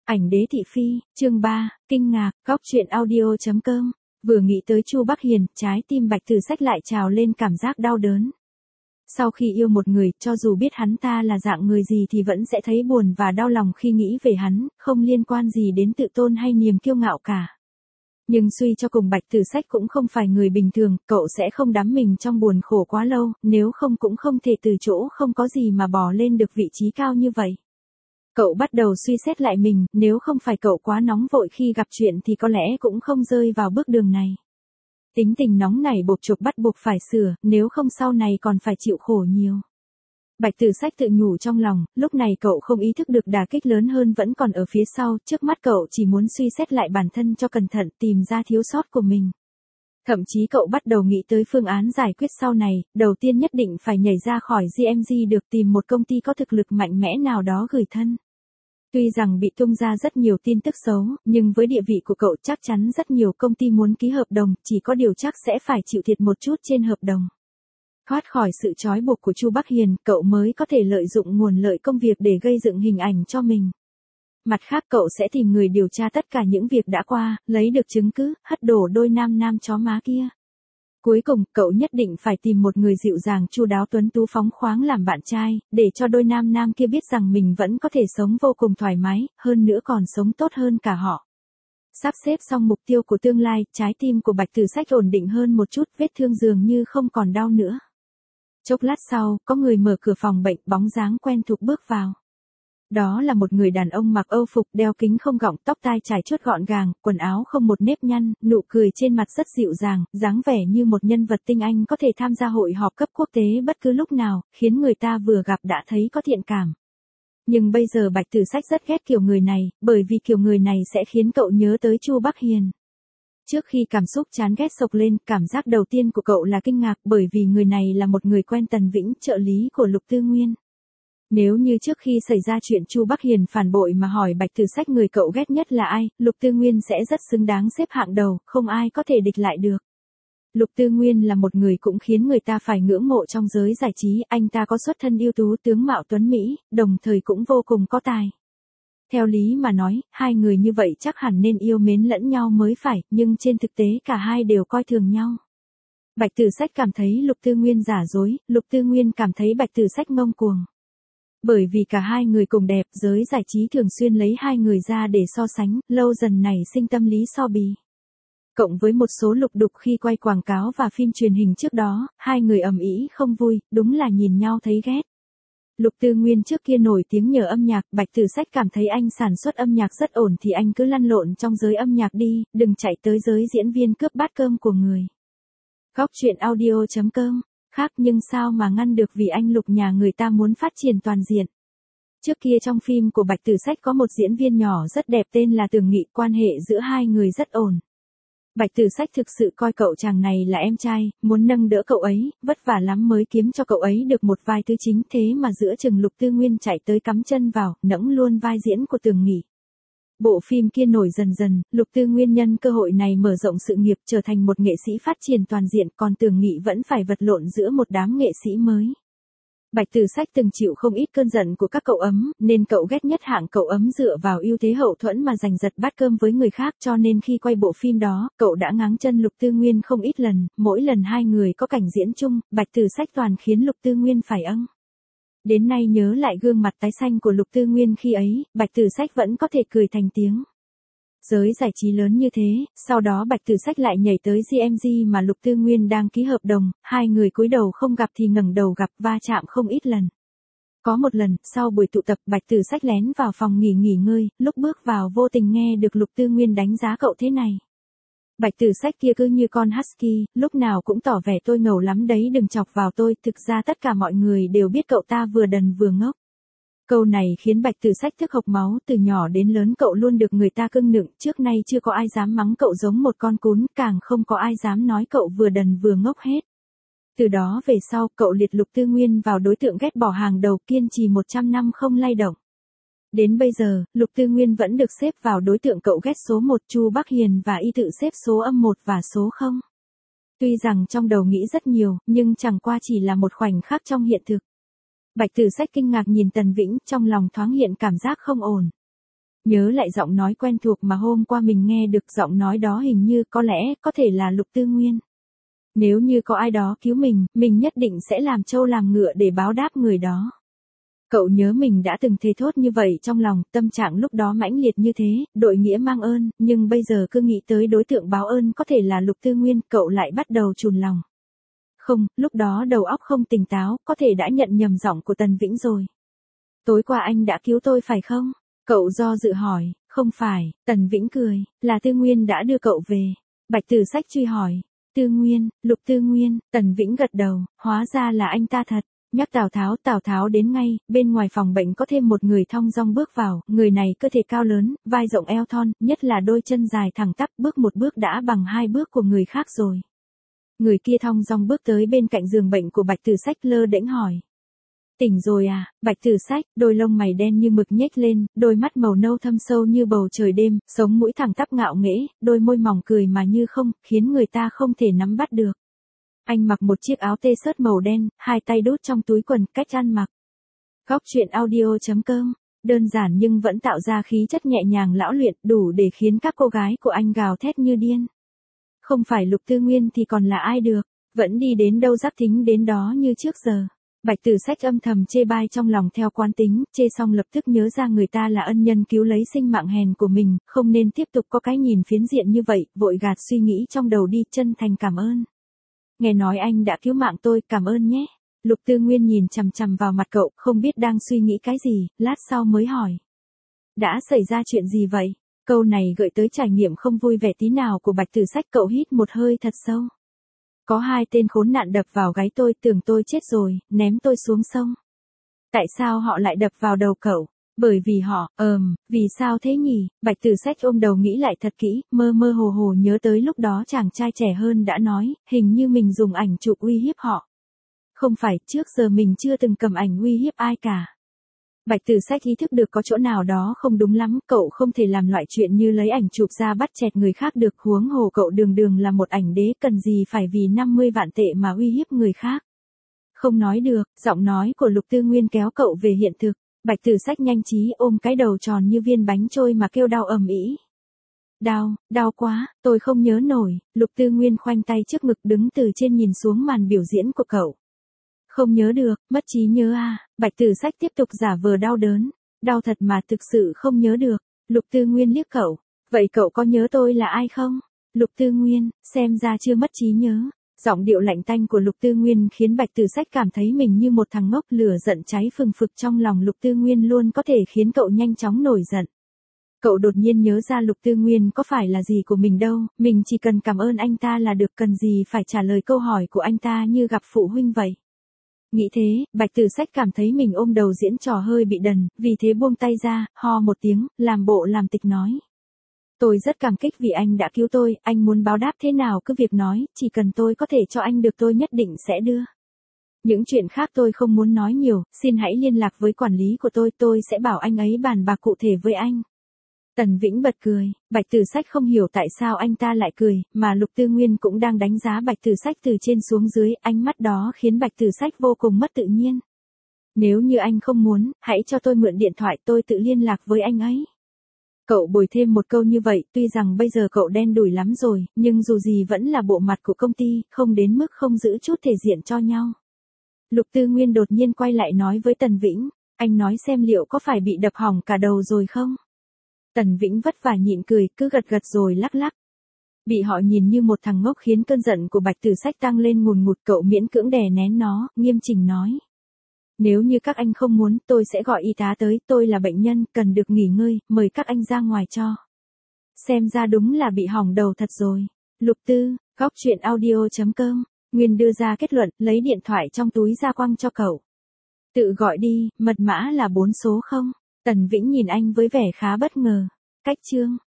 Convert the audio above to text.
Ảnh đế thị phi, chương 3, kinh ngạc, góc truyện audio.com. Vừa nghĩ tới Chu Bắc Hiền, trái tim Bạch Tử Sách lại trào lên cảm giác đau đớn. Sau khi yêu một người, cho dù biết hắn ta là dạng người gì thì vẫn sẽ thấy buồn và đau lòng khi nghĩ về hắn, không liên quan gì đến tự tôn hay niềm kiêu ngạo cả. Nhưng suy cho cùng Bạch Tử Sách cũng không phải người bình thường, cậu sẽ không đắm mình trong buồn khổ quá lâu, nếu không cũng không thể từ chỗ không có gì mà bò lên được vị trí cao như vậy. Cậu bắt đầu suy xét lại mình, nếu không phải cậu quá nóng vội khi gặp chuyện thì có lẽ cũng không rơi vào bước đường này. Tính tình nóng nảy bộc trộp bắt buộc phải sửa, nếu không sau này còn phải chịu khổ nhiều. Bạch Tử Sách tự nhủ trong lòng, lúc này cậu không ý thức được đả kích lớn hơn vẫn còn ở phía sau, trước mắt cậu chỉ muốn suy xét lại bản thân cho cẩn thận, tìm ra thiếu sót của mình. Thậm chí cậu bắt đầu nghĩ tới phương án giải quyết sau này, đầu tiên nhất định phải nhảy ra khỏi GMG được, tìm một công ty có thực lực mạnh mẽ nào đó gửi thân. Tuy rằng bị tung ra rất nhiều tin tức xấu, nhưng với địa vị của cậu chắc chắn rất nhiều công ty muốn ký hợp đồng, chỉ có điều chắc sẽ phải chịu thiệt một chút trên hợp đồng. Thoát khỏi sự trói buộc của Chu Bắc Hiền, cậu mới có thể lợi dụng nguồn lợi công việc để gây dựng hình ảnh cho mình. Mặt khác cậu sẽ tìm người điều tra tất cả những việc đã qua, lấy được chứng cứ, hất đổ đôi nam chó má kia. Cuối cùng, cậu nhất định phải tìm một người dịu dàng chu đáo tuấn tú phóng khoáng làm bạn trai, để cho đôi nam kia biết rằng mình vẫn có thể sống vô cùng thoải mái, hơn nữa còn sống tốt hơn cả họ. Sắp xếp xong mục tiêu của tương lai, trái tim của Bạch Tử Sách ổn định hơn một chút, vết thương dường như không còn đau nữa. Chốc lát sau, có người mở cửa phòng bệnh, bóng dáng quen thuộc bước vào. Đó là một người đàn ông mặc âu phục, đeo kính không gọng, tóc tai trải chuốt gọn gàng, quần áo không một nếp nhăn, nụ cười trên mặt rất dịu dàng, dáng vẻ như một nhân vật tinh anh có thể tham gia hội họp cấp quốc tế bất cứ lúc nào, khiến người ta vừa gặp đã thấy có thiện cảm. Nhưng bây giờ Bạch Tử Sách rất ghét kiểu người này, bởi vì kiểu người này sẽ khiến cậu nhớ tới Chu Bắc Hiền. Trước khi cảm xúc chán ghét sộc lên, cảm giác đầu tiên của cậu là kinh ngạc, bởi vì người này là một người quen Tần Vĩnh, trợ lý của Lục Tư Nguyên. Nếu như trước khi xảy ra chuyện Chu Bắc Hiền phản bội mà hỏi Bạch Tử Sách người cậu ghét nhất là ai, Lục Tư Nguyên sẽ rất xứng đáng xếp hạng đầu, không ai có thể địch lại được. Lục Tư Nguyên là một người cũng khiến người ta phải ngưỡng mộ trong giới giải trí, anh ta có xuất thân ưu tú, tướng mạo tuấn mỹ, đồng thời cũng vô cùng có tài. Theo lý mà nói, hai người như vậy chắc hẳn nên yêu mến lẫn nhau mới phải, nhưng trên thực tế cả hai đều coi thường nhau. Bạch Tử Sách cảm thấy Lục Tư Nguyên giả dối, Lục Tư Nguyên cảm thấy Bạch Tử Sách ngông cuồng. Bởi vì cả hai người cùng đẹp, giới giải trí thường xuyên lấy hai người ra để so sánh, lâu dần nảy sinh tâm lý so bì. Cộng với một số lục đục khi quay quảng cáo và phim truyền hình trước đó, hai người ầm ĩ không vui, đúng là nhìn nhau thấy ghét. Lục Tư Nguyên trước kia nổi tiếng nhờ âm nhạc, Bạch Tử Sách cảm thấy anh sản xuất âm nhạc rất ổn thì anh cứ lăn lộn trong giới âm nhạc đi, đừng chạy tới giới diễn viên cướp bát cơm của người. Góc truyện audio.com. Khác nhưng sao mà ngăn được, vì anh Lục nhà người ta muốn phát triển toàn diện. Trước kia trong phim của Bạch Tử Sách có một diễn viên nhỏ rất đẹp tên là Tưởng Nghị, quan hệ giữa hai người rất ổn. Bạch Tử Sách thực sự coi cậu chàng này là em trai, muốn nâng đỡ cậu ấy, vất vả lắm mới kiếm cho cậu ấy được một vai thứ chính, thế mà giữa chừng Lục Tư Nguyên chạy tới cắm chân vào, nẫng luôn vai diễn của Tưởng Nghị. Bộ phim kia nổi dần dần, Lục Tư Nguyên nhân cơ hội này mở rộng sự nghiệp, trở thành một nghệ sĩ phát triển toàn diện, còn Tưởng Nghị vẫn phải vật lộn giữa một đám nghệ sĩ mới. Bạch Tử Sách từng chịu không ít cơn giận của các cậu ấm, nên cậu ghét nhất hạng cậu ấm dựa vào ưu thế hậu thuẫn mà giành giật bát cơm với người khác, cho nên khi quay bộ phim đó, cậu đã ngáng chân Lục Tư Nguyên không ít lần, mỗi lần hai người có cảnh diễn chung, Bạch Tử Sách toàn khiến Lục Tư Nguyên phải âng. Đến nay nhớ lại gương mặt tái xanh của Lục Tư Nguyên khi ấy, Bạch Tử Sách vẫn có thể cười thành tiếng. Giới giải trí lớn như thế, sau đó Bạch Tử Sách lại nhảy tới GMG mà Lục Tư Nguyên đang ký hợp đồng, hai người cúi đầu không gặp thì ngẩng đầu gặp, va chạm không ít lần. Có một lần, sau buổi tụ tập Bạch Tử Sách lén vào phòng nghỉ ngơi, lúc bước vào vô tình nghe được Lục Tư Nguyên đánh giá cậu thế này. Bạch Tử Sách kia cứ như con husky, lúc nào cũng tỏ vẻ tôi ngầu lắm đấy, đừng chọc vào tôi, thực ra tất cả mọi người đều biết cậu ta vừa đần vừa ngốc. Câu này khiến Bạch Tử Sách tức hộc máu, từ nhỏ đến lớn cậu luôn được người ta cưng nựng, trước nay chưa có ai dám mắng cậu giống một con cún, càng không có ai dám nói cậu vừa đần vừa ngốc hết. Từ đó về sau, cậu liệt Lục Tư Nguyên vào đối tượng ghét bỏ hàng đầu, kiên trì 100 năm không lay động. Đến bây giờ, Lục Tư Nguyên vẫn được xếp vào đối tượng cậu ghét số 1, Chu Bắc Hiền và y tự xếp số âm 1 và số 0. Tuy rằng trong đầu nghĩ rất nhiều, nhưng chẳng qua chỉ là một khoảnh khắc trong hiện thực. Bạch Tử Sách kinh ngạc nhìn Tần Vĩnh, trong lòng thoáng hiện cảm giác không ổn. Nhớ lại giọng nói quen thuộc mà hôm qua mình nghe được, giọng nói đó hình như có lẽ có thể là Lục Tư Nguyên. Nếu như có ai đó cứu mình nhất định sẽ làm trâu làm ngựa để báo đáp người đó. Cậu nhớ mình đã từng thề thốt như vậy trong lòng, tâm trạng lúc đó mãnh liệt như thế, đội nghĩa mang ơn, nhưng bây giờ cứ nghĩ tới đối tượng báo ơn có thể là Lục Tư Nguyên, cậu lại bắt đầu chùn lòng. Không, lúc đó đầu óc không tỉnh táo, có thể đã nhận nhầm giọng của Tần Vĩnh rồi. Tối qua anh đã cứu tôi phải không? Cậu do dự hỏi. Không phải, Tần Vĩnh cười, là Tư Nguyên đã đưa cậu về. Bạch Tử Sách truy hỏi. Tư Nguyên, Lục Tư Nguyên, Tần Vĩnh gật đầu, hóa ra là anh ta thật. Nhắc Tào Tháo đến ngay, bên ngoài phòng bệnh có thêm một người thong dong bước vào, người này cơ thể cao lớn, vai rộng eo thon, nhất là đôi chân dài thẳng tắp, bước một bước đã bằng 2 bước của người khác rồi. Người kia thong dong bước tới bên cạnh giường bệnh của Bạch Tử Sách lơ đễnh hỏi. Tỉnh rồi à? Bạch Tử Sách, đôi lông mày đen như mực nhếch lên, đôi mắt màu nâu thâm sâu như bầu trời đêm, sống mũi thẳng tắp ngạo nghễ, đôi môi mỏng cười mà như không, khiến người ta không thể nắm bắt được. Anh mặc một chiếc áo tê xớt màu đen, 2 tay đút trong túi quần, cách ăn mặc. Góc truyện audio.com, đơn giản nhưng vẫn tạo ra khí chất nhẹ nhàng lão luyện, đủ để khiến các cô gái của anh gào thét như điên. Không phải Lục Tư Nguyên thì còn là ai được, vẫn đi đến đâu Giáp Thính đến đó như trước giờ. Bạch Tử Sách âm thầm chê bai trong lòng theo quán tính, chê xong lập tức nhớ ra người ta là ân nhân cứu lấy sinh mạng hèn của mình, không nên tiếp tục có cái nhìn phiến diện như vậy, vội gạt suy nghĩ trong đầu đi, chân thành cảm ơn. Nghe nói anh đã cứu mạng tôi, cảm ơn nhé. Lục Tư Nguyên nhìn chằm chằm vào mặt cậu, không biết đang suy nghĩ cái gì, lát sau mới hỏi. Đã xảy ra chuyện gì vậy? Câu này gợi tới trải nghiệm không vui vẻ tí nào của Bạch Tử Sách, cậu hít một hơi thật sâu. Có 2 tên khốn nạn đập vào gáy tôi, tưởng tôi chết rồi, ném tôi xuống sông. Tại sao họ lại đập vào đầu cậu? Bởi vì họ, vì sao thế nhỉ? Bạch Tử Sách ôm đầu nghĩ lại thật kỹ, mơ mơ hồ hồ nhớ tới lúc đó chàng trai trẻ hơn đã nói, hình như mình dùng ảnh chụp uy hiếp họ. Không phải, trước giờ mình chưa từng cầm ảnh uy hiếp ai cả. Bạch Tử Sách ý thức được có chỗ nào đó không đúng lắm, cậu không thể làm loại chuyện như lấy ảnh chụp ra bắt chẹt người khác được, huống hồ cậu đường đường là một ảnh đế, cần gì phải vì 50 vạn tệ mà uy hiếp người khác. Không nói được, giọng nói của Lục Tư Nguyên kéo cậu về hiện thực. Bạch Tử Sách nhanh trí ôm cái đầu tròn như viên bánh trôi mà kêu đau ầm ĩ. Đau quá, tôi không nhớ nổi. Lục Tư Nguyên khoanh tay trước ngực đứng từ trên nhìn xuống màn biểu diễn của cậu. Không nhớ được, mất trí nhớ à? Bạch Tử Sách tiếp tục giả vờ đau đớn. Đau thật mà thực sự không nhớ được. Lục Tư Nguyên liếc cậu. Vậy cậu có nhớ tôi là ai không? Lục Tư Nguyên, xem ra chưa mất trí nhớ. Giọng điệu lạnh tanh của Lục Tư Nguyên khiến Bạch Tử Sách cảm thấy mình như một thằng ngốc, lửa giận cháy phừng phực trong lòng Lục Tư Nguyên luôn có thể khiến cậu nhanh chóng nổi giận. Cậu đột nhiên nhớ ra Lục Tư Nguyên có phải là gì của mình đâu, mình chỉ cần cảm ơn anh ta là được, cần gì phải trả lời câu hỏi của anh ta như gặp phụ huynh vậy. Nghĩ thế, Bạch Tử Sách cảm thấy mình ôm đầu diễn trò hơi bị đần, vì thế buông tay ra, ho một tiếng, làm bộ làm tịch nói. Tôi rất cảm kích vì anh đã cứu tôi, anh muốn báo đáp thế nào cứ việc nói, chỉ cần tôi có thể cho anh được tôi nhất định sẽ đưa. Những chuyện khác tôi không muốn nói nhiều, xin hãy liên lạc với quản lý của tôi sẽ bảo anh ấy bàn bạc cụ thể với anh. Tần Vĩnh bật cười, Bạch Tử Sách không hiểu tại sao anh ta lại cười, mà Lục Tư Nguyên cũng đang đánh giá Bạch Tử Sách từ trên xuống dưới, ánh mắt đó khiến Bạch Tử Sách vô cùng mất tự nhiên. Nếu như anh không muốn, hãy cho tôi mượn điện thoại, tôi tự liên lạc với anh ấy. Cậu bồi thêm một câu như vậy, tuy rằng bây giờ cậu đen đủi lắm rồi, nhưng dù gì vẫn là bộ mặt của công ty, không đến mức không giữ chút thể diện cho nhau. Lục Tư Nguyên đột nhiên quay lại nói với Tần Vĩnh, anh nói xem liệu có phải bị đập hỏng cả đầu rồi không? Tần Vĩnh vất vả nhịn cười, cứ gật gật rồi lắc lắc. Bị họ nhìn như một thằng ngốc khiến cơn giận của Bạch Tử Sách tăng lên ngùn ngụt, cậu miễn cưỡng đè nén nó, nghiêm chỉnh nói. Nếu như các anh không muốn, tôi sẽ gọi y tá tới, tôi là bệnh nhân, cần được nghỉ ngơi, mời các anh ra ngoài cho. Xem ra đúng là bị hỏng đầu thật rồi. Lục Tư, góc truyện audio.com, Nguyên đưa ra kết luận, lấy điện thoại trong túi ra quăng cho cậu. Tự gọi đi, mật mã là 4 số không? Tần Vĩnh nhìn anh với vẻ khá bất ngờ. Cách chương.